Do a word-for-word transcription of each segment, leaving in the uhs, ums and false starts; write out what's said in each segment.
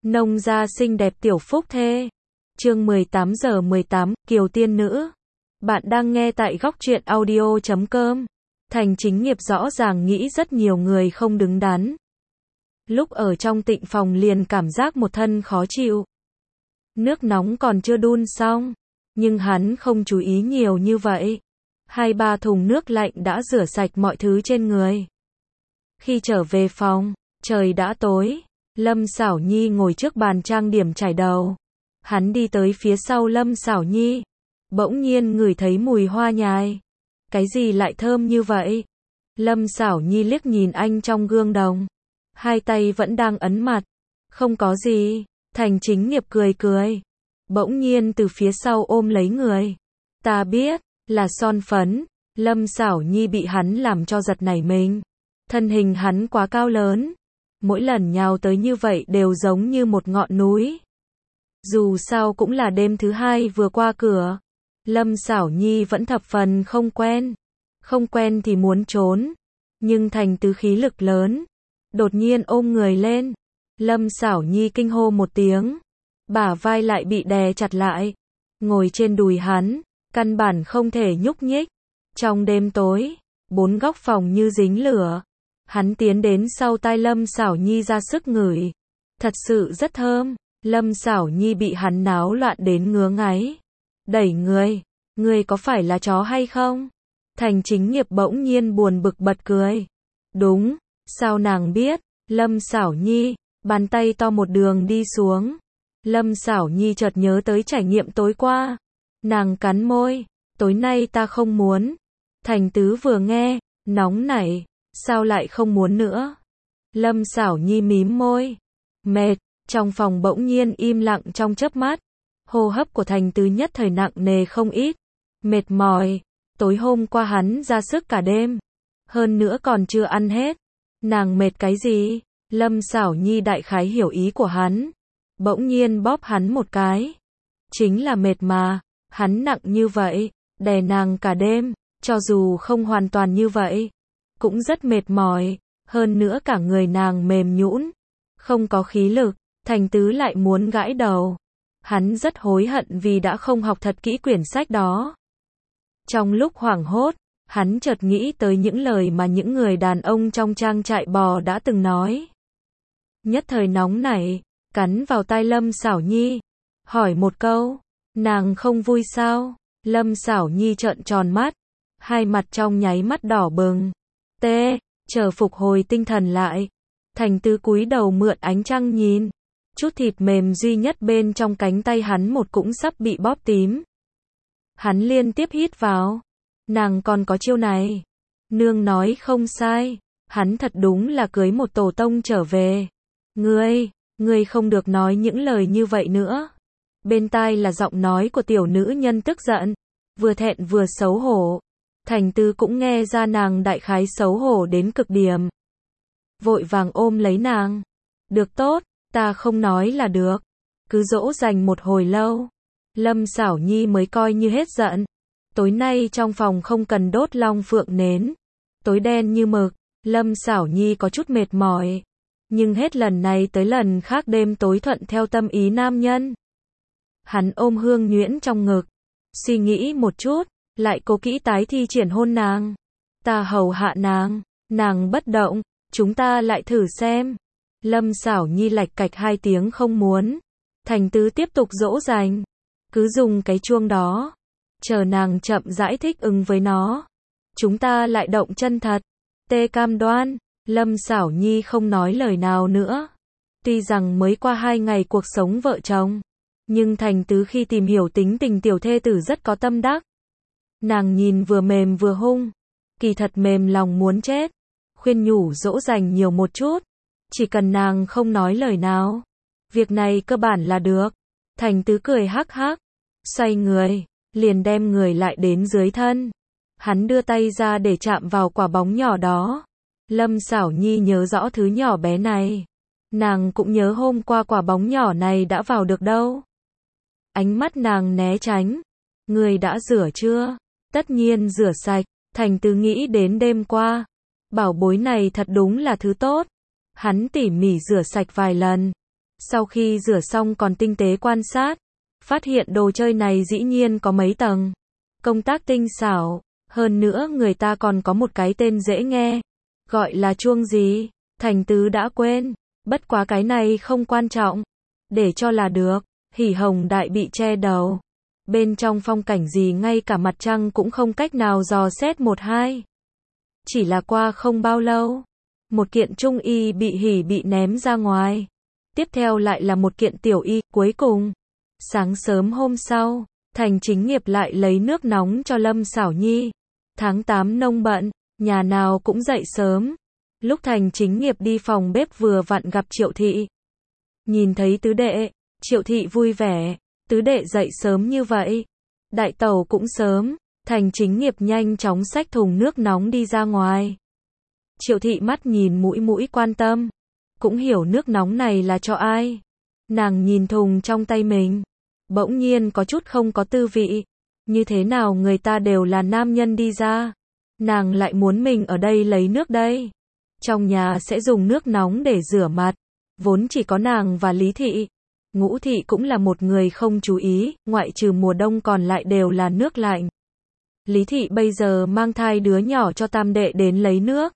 Nông gia xinh đẹp tiểu phúc thê. Chương mười tám giờ mười tám, Kiều Tiên Nữ. Bạn đang nghe tại góc truyện audio chấm com. Thành Chính Nghiệp rõ ràng nghĩ rất nhiều người không đứng đắn. Lúc ở trong tịnh phòng liền cảm giác một thân khó chịu. Nước nóng còn chưa đun xong, nhưng hắn không chú ý nhiều như vậy. Hai ba thùng nước lạnh đã rửa sạch mọi thứ trên người. Khi trở về phòng, trời đã tối. Lâm Sảo Nhi ngồi trước bàn trang điểm chải đầu. Hắn đi tới phía sau Lâm Sảo Nhi. Bỗng nhiên ngửi thấy mùi hoa nhài. Cái gì lại thơm như vậy? Lâm Sảo Nhi liếc nhìn anh trong gương đồng. Hai tay vẫn đang ấn mặt. Không có gì. Thành Chính Nghiệp cười cười. Bỗng nhiên từ phía sau ôm lấy người. Ta biết, là son phấn. Lâm Sảo Nhi bị hắn làm cho giật nảy mình. Thân hình hắn quá cao lớn. Mỗi lần nhào tới như vậy đều giống như một ngọn núi. Dù sao cũng là đêm thứ hai vừa qua cửa. Lâm Sảo Nhi vẫn thập phần không quen. Không quen thì muốn trốn. Nhưng Thành Tứ khí lực lớn. Đột nhiên ôm người lên. Lâm Sảo Nhi kinh hô một tiếng. Bả vai lại bị đè chặt lại. Ngồi trên đùi hắn. Căn bản không thể nhúc nhích. Trong đêm tối, bốn góc phòng như dính lửa. Hắn tiến đến sau tai Lâm Sảo Nhi ra sức ngửi. Thật sự rất thơm. Lâm Sảo Nhi bị hắn náo loạn đến ngứa ngáy. Đẩy người. Người có phải là chó hay không? Thành Chính Nghiệp bỗng nhiên buồn bực bật cười. Đúng. Sao nàng biết? Lâm Sảo Nhi. Bàn tay to một đường đi xuống. Lâm Sảo Nhi chợt nhớ tới trải nghiệm tối qua. Nàng cắn môi. Tối nay ta không muốn. Thành Tứ vừa nghe. Nóng nảy. Sao lại không muốn nữa? Lâm Sảo Nhi mím môi. Mệt. Trong phòng bỗng nhiên im lặng trong chớp mắt. Hô hấp của Thành Tứ nhất thời nặng nề không ít. Mệt mỏi. Tối hôm qua hắn ra sức cả đêm. Hơn nữa còn chưa ăn hết. Nàng mệt cái gì? Lâm Sảo Nhi đại khái hiểu ý của hắn. Bỗng nhiên bóp hắn một cái. Chính là mệt mà. Hắn nặng như vậy. Đè nàng cả đêm. Cho dù không hoàn toàn như vậy. Cũng rất mệt mỏi. Hơn nữa cả người nàng mềm nhũn. Không có khí lực. Thành Tứ lại muốn gãi đầu. Hắn rất hối hận vì đã không học thật kỹ quyển sách đó. Trong lúc hoảng hốt, hắn chợt nghĩ tới những lời mà những người đàn ông trong trang trại bò đã từng nói. Nhất thời nóng nảy, cắn vào tai Lâm Sảo Nhi. Hỏi một câu, nàng không vui sao? Lâm Sảo Nhi trợn tròn mắt. Hai mặt trong nháy mắt đỏ bừng. Tê, chờ phục hồi tinh thần lại. Thành Tứ cúi đầu mượn ánh trăng nhìn. Chút thịt mềm duy nhất bên trong cánh tay hắn một cũng sắp bị bóp tím. Hắn liên tiếp hít vào. Nàng còn có chiêu này. Nương nói không sai. Hắn thật đúng là cưới một tổ tông trở về. Ngươi, ngươi không được nói những lời như vậy nữa. Bên tai là giọng nói của tiểu nữ nhân tức giận. Vừa thẹn vừa xấu hổ. Thành Tứ cũng nghe ra nàng đại khái xấu hổ đến cực điểm. Vội vàng ôm lấy nàng. Được tốt, ta không nói là được. Cứ dỗ dành một hồi lâu. Lâm Sảo Nhi mới coi như hết giận. Tối nay trong phòng không cần đốt long phượng nến. Tối đen như mực. Lâm Sảo Nhi có chút mệt mỏi. Nhưng hết lần này tới lần khác đêm tối thuận theo tâm ý nam nhân. Hắn ôm Hương Nhuyễn trong ngực. Suy nghĩ một chút. Lại cố kỹ tái thi triển hôn nàng. Ta hầu hạ nàng. Nàng bất động. Chúng ta lại thử xem. Lâm Sảo Nhi lạch cạch hai tiếng không muốn. Thành Tứ tiếp tục dỗ dành. Cứ dùng cái chuông đó. Chờ nàng chậm rãi thích ứng với nó. Chúng ta lại động chân thật. Tê cam đoan. Lâm Sảo Nhi không nói lời nào nữa. Tuy rằng mới qua hai ngày cuộc sống vợ chồng. Nhưng Thành Tứ khi tìm hiểu tính tình tiểu thê tử rất có tâm đắc. Nàng nhìn vừa mềm vừa hung. Kỳ thật mềm lòng muốn chết. Khuyên nhủ dỗ dành nhiều một chút. Chỉ cần nàng không nói lời nào. Việc này cơ bản là được. Thành Tứ cười hắc hắc. Xoay người. Liền đem người lại đến dưới thân. Hắn đưa tay ra để chạm vào quả bóng nhỏ đó. Lâm Sảo Nhi nhớ rõ thứ nhỏ bé này. Nàng cũng nhớ hôm qua quả bóng nhỏ này đã vào được đâu. Ánh mắt nàng né tránh. Người đã rửa chưa? Tất nhiên rửa sạch. Thành Tứ nghĩ đến đêm qua. Bảo bối này thật đúng là thứ tốt. Hắn tỉ mỉ rửa sạch vài lần. Sau khi rửa xong còn tinh tế quan sát, phát hiện đồ chơi này dĩ nhiên có mấy tầng. Công tác tinh xảo, hơn nữa người ta còn có một cái tên dễ nghe. Gọi là chuông gì? Thành Tứ đã quên, bất quá cái này không quan trọng. Để cho là được, hỉ hồng đại bị che đầu. Bên trong phong cảnh gì ngay cả mặt trăng cũng không cách nào dò xét một hai. Chỉ là qua không bao lâu, một kiện trung y bị hỉ bị ném ra ngoài. Tiếp theo lại là một kiện tiểu y, cuối cùng. Sáng sớm hôm sau, Thành Chính Nghiệp lại lấy nước nóng cho Lâm Xảo Nhi. Tháng tám nông bận, nhà nào cũng dậy sớm. Lúc Thành Chính Nghiệp đi phòng bếp vừa vặn gặp Triệu Thị. Nhìn thấy tứ đệ, Triệu Thị vui vẻ, tứ đệ dậy sớm như vậy. Đại tẩu cũng sớm, Thành Chính Nghiệp nhanh chóng xách thùng nước nóng đi ra ngoài. Triệu Thị mắt nhìn mũi mũi quan tâm, cũng hiểu nước nóng này là cho ai. Nàng nhìn thùng trong tay mình, bỗng nhiên có chút không có tư vị. Như thế nào người ta đều là nam nhân đi ra, nàng lại muốn mình ở đây lấy nước đây. Trong nhà sẽ dùng nước nóng để rửa mặt, vốn chỉ có nàng và Lý Thị. Ngũ Thị cũng là một người không chú ý, ngoại trừ mùa đông còn lại đều là nước lạnh. Lý Thị bây giờ mang thai đứa nhỏ cho tam đệ đến lấy nước.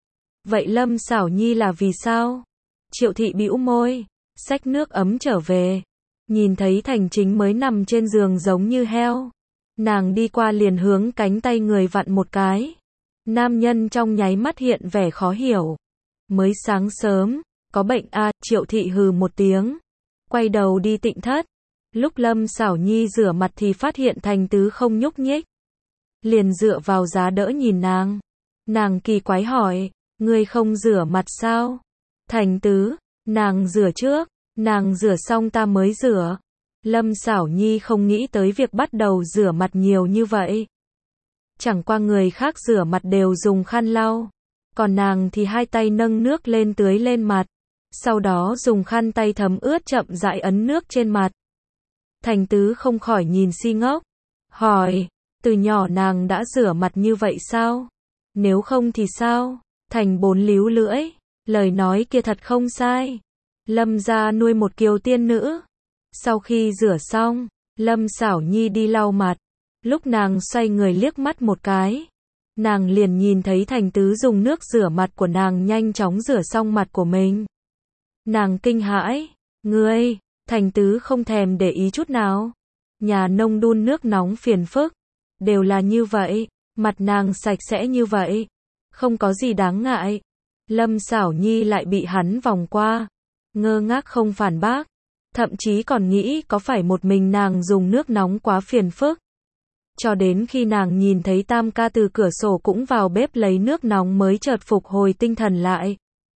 Vậy Lâm Xảo Nhi là vì sao? Triệu Thị bĩu môi, xách nước ấm trở về. Nhìn thấy Thành Chính mới nằm trên giường giống như heo. Nàng đi qua liền hướng cánh tay người vặn một cái. Nam nhân trong nháy mắt hiện vẻ khó hiểu. Mới sáng sớm, có bệnh à, Triệu Thị hừ một tiếng. Quay đầu đi tịnh thất. Lúc Lâm Xảo Nhi rửa mặt thì phát hiện Thành Tứ không nhúc nhích. Liền dựa vào giá đỡ nhìn nàng. Nàng kỳ quái hỏi, ngươi không rửa mặt sao? Thành Tứ, nàng rửa trước, nàng rửa xong ta mới rửa. Lâm Xảo Nhi không nghĩ tới việc bắt đầu rửa mặt nhiều như vậy. Chẳng qua người khác rửa mặt đều dùng khăn lau, còn nàng thì hai tay nâng nước lên tưới lên mặt, sau đó dùng khăn tay thấm ướt chậm rãi ấn nước trên mặt. Thành Tứ không khỏi nhìn si ngốc, hỏi, từ nhỏ nàng đã rửa mặt như vậy sao? Nếu không thì sao? Thành Bốn líu lưỡi, lời nói kia thật không sai. Lâm gia nuôi một kiều tiên nữ. Sau khi rửa xong, Lâm Xảo Nhi đi lau mặt. Lúc nàng xoay người liếc mắt một cái, nàng liền nhìn thấy Thành Tứ dùng nước rửa mặt của nàng nhanh chóng rửa xong mặt của mình. Nàng kinh hãi, ngươi, Thành Tứ không thèm để ý chút nào. Nhà nông đun nước nóng phiền phức, đều là như vậy, mặt nàng sạch sẽ như vậy, không có gì đáng ngại. Lâm Xảo Nhi lại bị hắn vòng qua, ngơ ngác không phản bác, thậm chí còn nghĩ có phải một mình nàng dùng nước nóng quá phiền phức. Cho đến khi nàng nhìn thấy Tam ca từ cửa sổ cũng vào bếp lấy nước nóng mới chợt phục hồi tinh thần lại.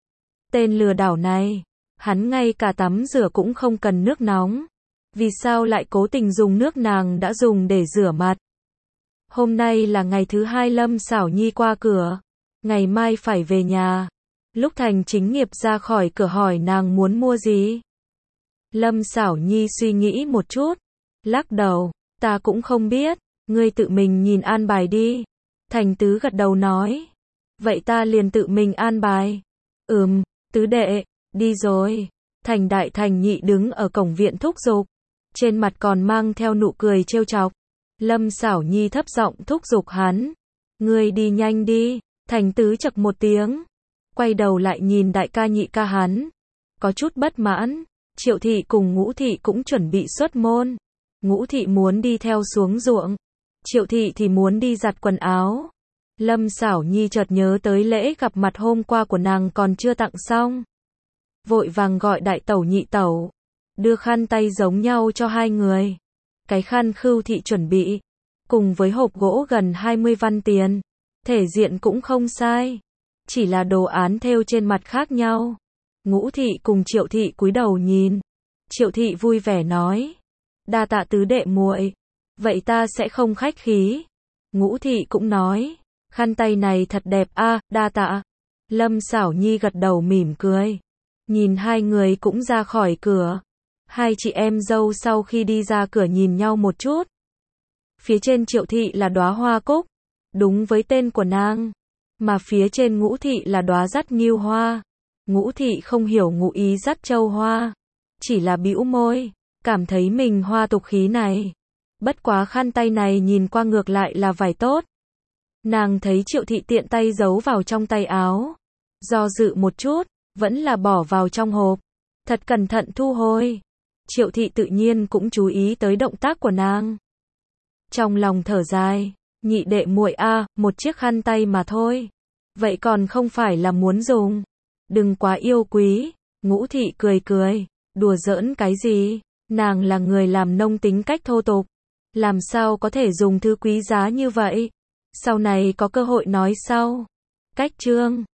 Tên lừa đảo này, hắn ngay cả tắm rửa cũng không cần nước nóng. Vì sao lại cố tình dùng nước nàng đã dùng để rửa mặt? Hôm nay là ngày thứ hai Lâm Xảo Nhi qua cửa, ngày mai phải về nhà. Lúc Thành Chính Nghiệp ra khỏi cửa hỏi nàng muốn mua gì? Lâm Xảo Nhi suy nghĩ một chút, lắc đầu, ta cũng không biết, ngươi tự mình nhìn an bài đi. Thành Tứ gật đầu nói, vậy ta liền tự mình an bài. Ừm, tứ đệ, đi rồi. Thành Đại Thành Nhị đứng ở cổng viện thúc giục, trên mặt còn mang theo nụ cười trêu chọc. Lâm Xảo Nhi thấp giọng thúc giục hắn, ngươi đi nhanh đi. Thành Tứ chậc một tiếng, quay đầu lại nhìn đại ca nhị ca hắn, có chút bất mãn. Triệu Thị cùng Ngũ Thị cũng chuẩn bị xuất môn. Ngũ Thị muốn đi theo xuống ruộng, Triệu Thị thì muốn đi giặt quần áo. Lâm Xảo Nhi chợt nhớ tới lễ gặp mặt hôm qua của nàng còn chưa tặng xong, vội vàng gọi đại tẩu nhị tẩu, đưa khăn tay giống nhau cho hai người. Cái khăn Khưu Thị chuẩn bị, cùng với hộp gỗ gần hai mươi văn tiền, thể diện cũng không sai, chỉ là đồ án thêu trên mặt khác nhau. Ngũ Thị cùng Triệu Thị cúi đầu nhìn. Triệu Thị vui vẻ nói, đa tạ tứ đệ muội, vậy ta sẽ không khách khí. Ngũ Thị cũng nói, khăn tay này thật đẹp a, à, đa tạ. Lâm Xảo Nhi gật đầu mỉm cười, nhìn hai người cũng ra khỏi cửa. Hai chị em dâu sau khi đi ra cửa nhìn nhau một chút. Phía trên Triệu Thị là đóa hoa cúc, đúng với tên của nàng, mà phía trên Ngũ Thị là đóa dắt nghiêu hoa. Ngũ Thị không hiểu ngụ ý dắt châu hoa, chỉ là bĩu môi, cảm thấy mình hoa tục khí này. Bất quá khăn tay này nhìn qua ngược lại là vải tốt. Nàng thấy Triệu Thị tiện tay giấu vào trong tay áo. Do dự một chút, vẫn là bỏ vào trong hộp. Thật cẩn thận thu hồi. Triệu Thị tự nhiên cũng chú ý tới động tác của nàng. Trong lòng thở dài, nhị đệ muội a, một chiếc khăn tay mà thôi. Vậy còn không phải là muốn dùng. Đừng quá yêu quý. Ngũ Thị cười cười, đùa giỡn cái gì, nàng là người làm nông tính cách thô tục. Làm sao có thể dùng thứ quý giá như vậy. Sau này có cơ hội nói sau. Cách chương